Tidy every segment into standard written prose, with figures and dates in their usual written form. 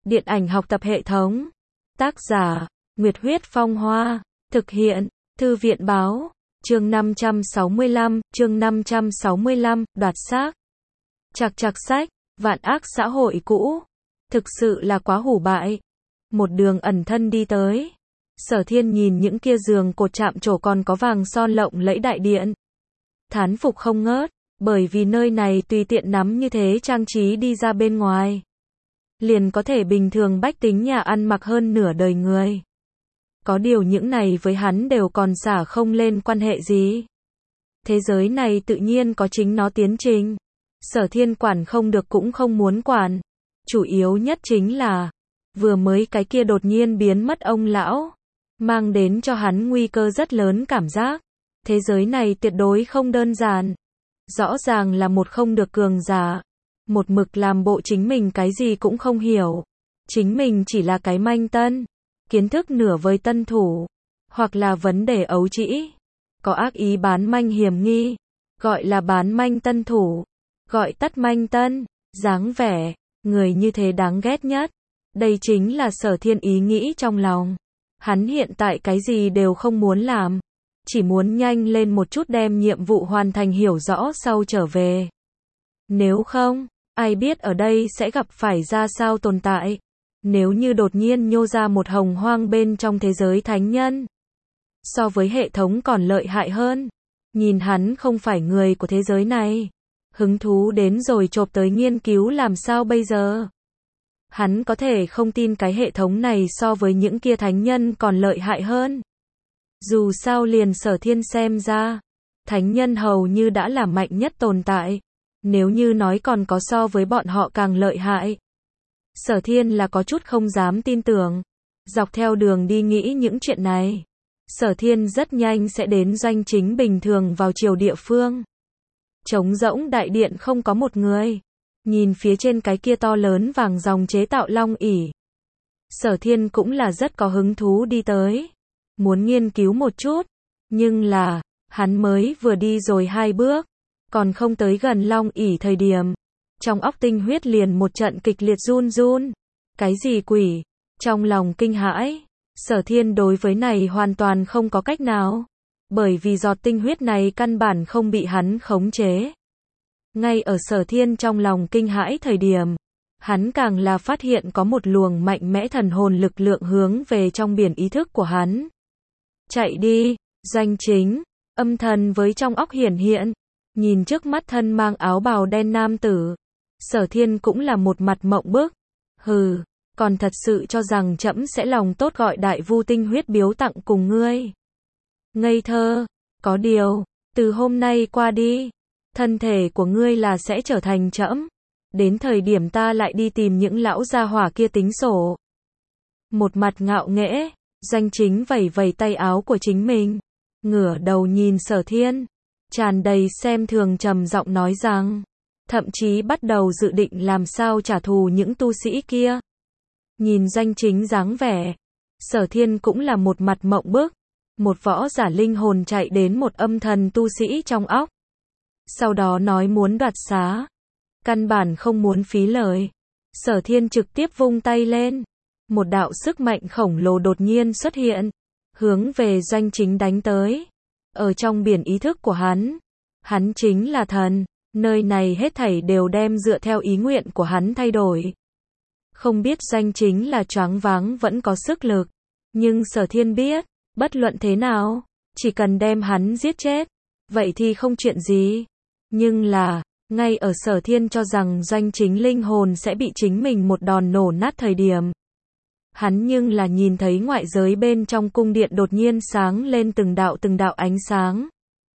Điện ảnh học tập hệ thống. Tác giả, Nguyệt Huyết Phong Hoa. Thực hiện, Thư viện Báo. Chương 565, đoạt xác. Chạc chạc sách, vạn ác xã hội cũ. Thực sự là quá hủ bại. Một đường ẩn thân đi tới. Sở Thiên nhìn những kia giường cột chạm trổ còn có vàng son lộng lẫy đại điện. Thán phục không ngớt, bởi vì nơi này tùy tiện nắm như thế trang trí đi ra bên ngoài. Liền có thể bình thường bách tính nhà ăn mặc hơn nửa đời người. Có điều những này với hắn đều còn xả không lên quan hệ gì. Thế giới này tự nhiên có chính nó tiến trình. Sở Thiên quản không được cũng không muốn quản. Chủ yếu nhất chính là, vừa mới cái kia đột nhiên biến mất ông lão, mang đến cho hắn nguy cơ rất lớn cảm giác. Thế giới này tuyệt đối không đơn giản. Rõ ràng là một không được cường giả. Một mực làm bộ chính mình cái gì cũng không hiểu. Chính mình chỉ là cái manh tân. Kiến thức nửa vời tân thủ. Hoặc là vấn đề ấu trĩ. Có ác ý bán manh hiểm nghi. Gọi là bán manh tân thủ. Gọi tắt manh tân. Dáng vẻ. Người như thế đáng ghét nhất. Đây chính là Sở Thiên ý nghĩ trong lòng. Hắn hiện tại cái gì đều không muốn làm. Chỉ muốn nhanh lên một chút đem nhiệm vụ hoàn thành hiểu rõ sau trở về. Nếu không, ai biết ở đây sẽ gặp phải ra sao tồn tại. Nếu như đột nhiên nhô ra một hồng hoang bên trong thế giới thánh nhân. So với hệ thống còn lợi hại hơn. Nhìn hắn không phải người của thế giới này. Hứng thú đến rồi chộp tới nghiên cứu làm sao bây giờ. Hắn có thể không tin cái hệ thống này so với những kia thánh nhân còn lợi hại hơn. Dù sao liền Sở Thiên xem ra, thánh nhân hầu như đã là mạnh nhất tồn tại. Nếu như nói còn có so với bọn họ càng lợi hại. Sở Thiên là có chút không dám tin tưởng. Dọc theo đường đi nghĩ những chuyện này. Sở Thiên rất nhanh sẽ đến doanh chính bình thường vào chiều địa phương. Trống rỗng đại điện không có một người. Nhìn phía trên cái kia to lớn vàng dòng chế tạo long ỷ. Sở Thiên cũng là rất có hứng thú đi tới. Muốn nghiên cứu một chút. Nhưng là, hắn mới vừa đi rồi 2 bước. Còn không tới gần long ỷ thời điểm. Trong óc tinh huyết liền một trận kịch liệt run run. Cái gì quỷ? Trong lòng kinh hãi. Sở Thiên đối với này hoàn toàn không có cách nào. Bởi vì giọt tinh huyết này căn bản không bị hắn khống chế. Ngay ở Sở Thiên trong lòng kinh hãi thời điểm. Hắn càng là phát hiện có một luồng mạnh mẽ thần hồn lực lượng hướng về trong biển ý thức của hắn. Chạy đi, doanh chính, âm thần với trong óc hiển hiện. Nhìn trước mắt thân mang áo bào đen nam tử. Sở Thiên cũng là một mặt mộng bức. Hừ, còn thật sự cho rằng trẫm sẽ lòng tốt gọi đại vu tinh huyết biếu tặng cùng ngươi. Ngây thơ, có điều, từ hôm nay qua đi, thân thể của ngươi là sẽ trở thành trẫm. Đến thời điểm ta lại đi tìm những lão gia hỏa kia tính sổ. Một mặt ngạo nghễ, doanh chính vẩy vẩy tay áo của chính mình. Ngửa đầu nhìn Sở Thiên. Tràn đầy xem thường trầm giọng nói rằng. Thậm chí bắt đầu dự định làm sao trả thù những tu sĩ kia. Nhìn doanh chính dáng vẻ. Sở Thiên cũng là một mặt mộng bức. Một võ giả linh hồn chạy đến một âm thần tu sĩ trong óc. Sau đó nói muốn đoạt xá. Căn bản không muốn phí lời. Sở Thiên trực tiếp vung tay lên. Một đạo sức mạnh khổng lồ đột nhiên xuất hiện. Hướng về doanh chính đánh tới. Ở trong biển ý thức của hắn. Hắn chính là thần. Nơi này hết thảy đều đem dựa theo ý nguyện của hắn thay đổi. Không biết doanh chính là choáng váng vẫn có sức lực. Nhưng Sở Thiên biết. Bất luận thế nào. Chỉ cần đem hắn giết chết. Vậy thì không chuyện gì. Nhưng là. Ngay ở Sở Thiên cho rằng doanh chính linh hồn sẽ bị chính mình một đòn nổ nát thời điểm. Hắn nhưng là nhìn thấy ngoại giới bên trong cung điện đột nhiên sáng lên từng đạo ánh sáng.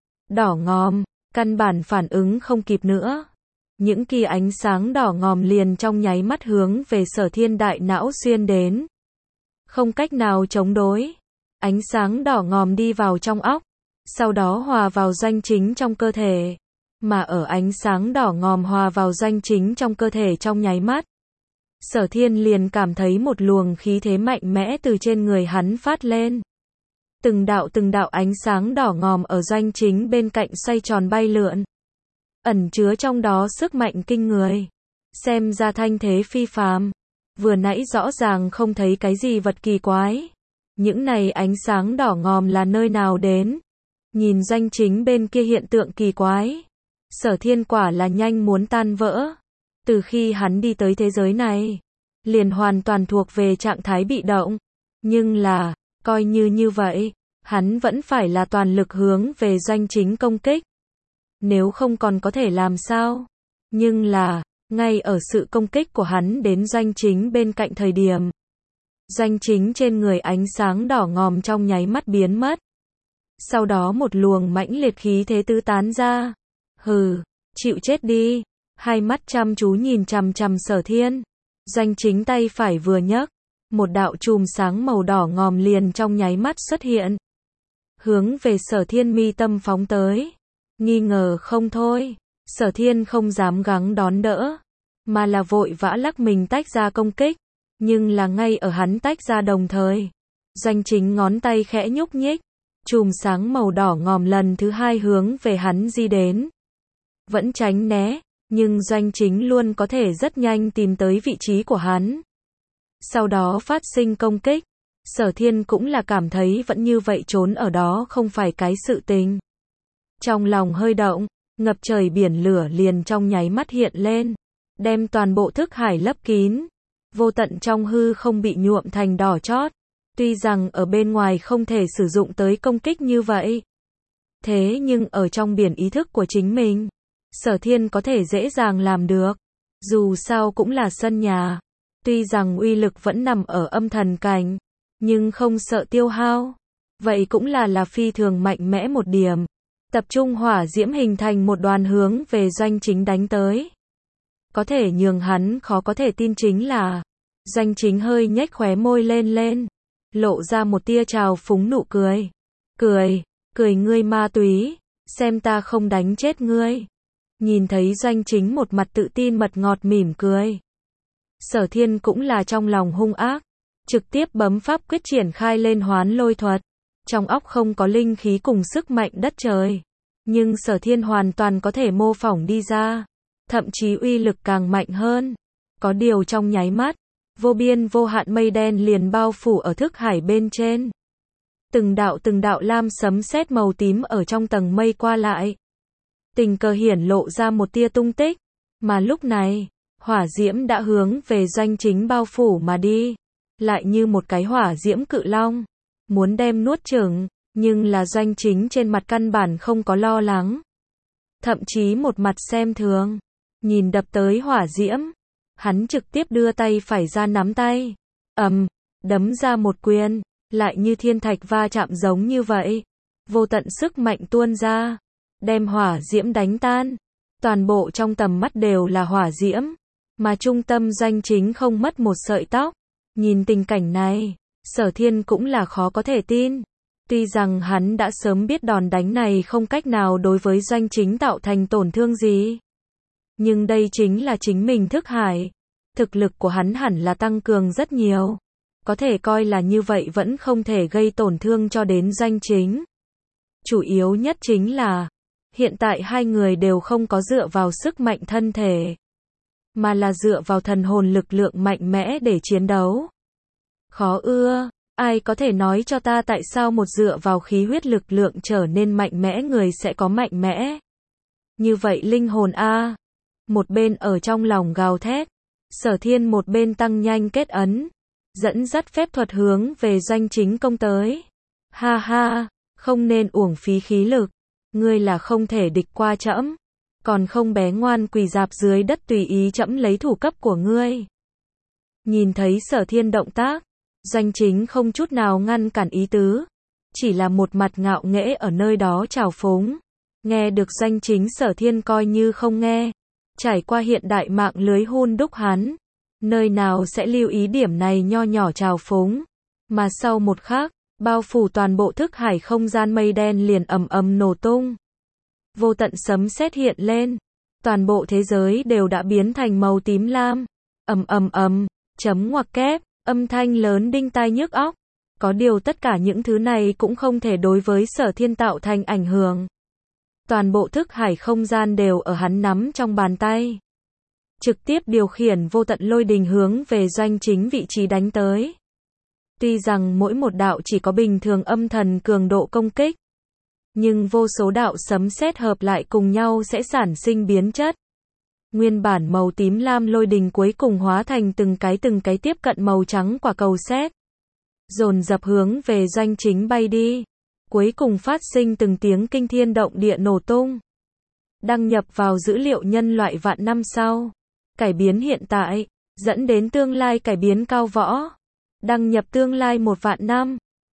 Đỏ ngòm, căn bản phản ứng không kịp nữa. Những kia ánh sáng đỏ ngòm liền trong nháy mắt hướng về Sở Thiên đại não xuyên đến. Không cách nào chống đối. Ánh sáng đỏ ngòm đi vào trong óc. Sau đó hòa vào doanh chính trong cơ thể. Mà ở ánh sáng đỏ ngòm hòa vào doanh chính trong cơ thể trong nháy mắt. Sở Thiên liền cảm thấy một luồng khí thế mạnh mẽ từ trên người hắn phát lên. Từng đạo ánh sáng đỏ ngòm ở doanh chính bên cạnh xoay tròn bay lượn. Ẩn chứa trong đó sức mạnh kinh người. Xem ra thanh thế phi phàm. Vừa nãy rõ ràng không thấy cái gì vật kỳ quái. Những này ánh sáng đỏ ngòm là nơi nào đến? Nhìn Doanh Chính bên kia hiện tượng kỳ quái. Sở Thiên quả là nhanh muốn tan vỡ. Từ khi hắn đi tới thế giới này, liền hoàn toàn thuộc về trạng thái bị động. Nhưng là, coi như vậy, hắn vẫn phải là toàn lực hướng về Doanh Chính công kích. Nếu không còn có thể làm sao? Nhưng là, ngay ở sự công kích của hắn đến Doanh Chính bên cạnh thời điểm, Doanh Chính trên người ánh sáng đỏ ngòm trong nháy mắt biến mất. Sau đó một luồng mãnh liệt khí thế tứ tán ra. Hừ, chịu chết đi. Hai mắt chăm chú nhìn chằm chằm Sở Thiên. Doanh Chính tay phải vừa nhấc, một đạo chùm sáng màu đỏ ngòm liền trong nháy mắt xuất hiện, hướng về Sở Thiên mi tâm phóng tới. Nghi ngờ không thôi, Sở Thiên không dám gắng đón đỡ, mà là vội vã lắc mình tách ra công kích. Nhưng là ngay ở hắn tách ra đồng thời, Doanh Chính ngón tay khẽ nhúc nhích, chùm sáng màu đỏ ngòm lần thứ hai hướng về hắn di đến. Vẫn tránh né, nhưng Doanh Chính luôn có thể rất nhanh tìm tới vị trí của hắn. Sau đó phát sinh công kích. Sở Thiên cũng là cảm thấy vẫn như vậy trốn ở đó không phải cái sự tình. Trong lòng hơi động, ngập trời biển lửa liền trong nháy mắt hiện lên, đem toàn bộ thức hải lấp kín. Vô tận trong hư không bị nhuộm thành đỏ chót. Tuy rằng ở bên ngoài không thể sử dụng tới công kích như vậy, thế nhưng ở trong biển ý thức của chính mình, Sở Thiên có thể dễ dàng làm được. Dù sao cũng là sân nhà. Tuy rằng uy lực vẫn nằm ở âm thần cảnh, nhưng không sợ tiêu hao. Vậy cũng là phi thường mạnh mẽ một điểm. Tập trung hỏa diễm hình thành một đoàn hướng về Doanh Chính đánh tới. Có thể nhường hắn khó có thể tin chính là, Doanh Chính hơi nhếch khóe môi lên, lộ ra một tia trào phúng nụ cười. Cười ngươi ma túy, xem ta không đánh chết ngươi. Nhìn thấy Doanh Chính một mặt tự tin mật ngọt mỉm cười, Sở Thiên cũng là trong lòng hung ác, trực tiếp bấm pháp quyết triển khai lên hoán lôi thuật. Trong óc không có linh khí cùng sức mạnh đất trời, nhưng Sở Thiên hoàn toàn có thể mô phỏng đi ra, thậm chí uy lực càng mạnh hơn. Có điều trong nháy mắt, vô biên vô hạn mây đen liền bao phủ ở thức hải bên trên. Từng đạo lam sấm sét màu tím ở trong tầng mây qua lại, tình cờ hiển lộ ra một tia tung tích, mà lúc này, hỏa diễm đã hướng về Doanh Chính bao phủ mà đi, lại như một cái hỏa diễm cự long, muốn đem nuốt chửng, nhưng là Doanh Chính trên mặt căn bản không có lo lắng, thậm chí một mặt xem thường, nhìn đập tới hỏa diễm, hắn trực tiếp đưa tay phải ra nắm tay, đấm ra một quyền, lại như thiên thạch va chạm giống như vậy, vô tận sức mạnh tuôn ra, đem hỏa diễm đánh tan. Toàn bộ trong tầm mắt đều là hỏa diễm, mà trung tâm Doanh Chính không mất một sợi tóc. Nhìn tình cảnh này, Sở Thiên cũng là khó có thể tin. Tuy rằng hắn đã sớm biết đòn đánh này không cách nào đối với Doanh Chính tạo thành tổn thương gì, nhưng đây chính là chính mình thức hải. Thực lực của hắn hẳn là tăng cường rất nhiều. Có thể coi là như vậy vẫn không thể gây tổn thương cho đến Doanh Chính. Chủ yếu nhất chính là, hiện tại hai người đều không có dựa vào sức mạnh thân thể, mà là dựa vào thần hồn lực lượng mạnh mẽ để chiến đấu. Khó ưa, ai có thể nói cho ta tại sao một dựa vào khí huyết lực lượng trở nên mạnh mẽ người sẽ có mạnh mẽ như vậy linh hồn a. Một bên ở trong lòng gào thét, Sở Thiên một bên tăng nhanh kết ấn, dẫn dắt phép thuật hướng về Doanh Chính công tới. Ha ha, không nên uổng phí khí lực, ngươi là không thể địch qua trẫm, còn không bé ngoan quỳ rạp dưới đất tùy ý trẫm lấy thủ cấp của ngươi. Nhìn thấy Sở Thiên động tác, Doanh Chính không chút nào ngăn cản ý tứ, chỉ là một mặt ngạo nghễ ở nơi đó trào phúng. Nghe được Doanh Chính, Sở Thiên coi như không nghe. Trải qua hiện đại mạng lưới hun đúc hắn, nơi nào sẽ lưu ý điểm này nho nhỏ trào phúng. Mà sau một khắc, bao phủ toàn bộ thức hải không gian mây đen liền ầm nổ tung. Vô tận sấm sét hiện lên, toàn bộ thế giới đều đã biến thành màu tím lam. Chấm ngoặc kép, âm thanh lớn đinh tai nhức óc. Có điều tất cả những thứ này cũng không thể đối với Sở Thiên tạo thành ảnh hưởng. Toàn bộ thức hải không gian đều ở hắn nắm trong bàn tay. trực tiếp điều khiển vô tận lôi đình hướng về doanh chính vị trí đánh tới. Tuy rằng mỗi một đạo chỉ có bình thường âm thần cường độ công kích, nhưng vô số đạo sấm sét hợp lại cùng nhau sẽ sản sinh biến chất. Nguyên bản màu tím lam lôi đình cuối cùng hóa thành từng cái tiếp cận màu trắng quả cầu sét, dồn dập hướng về doanh chính bay đi, cuối cùng phát sinh từng tiếng kinh thiên động địa nổ tung. Đăng nhập vào dữ liệu nhân loại vạn năm sau, cải biến hiện tại, dẫn đến tương lai cải biến cao võ. Đăng nhập tương lai 1 vạn năm.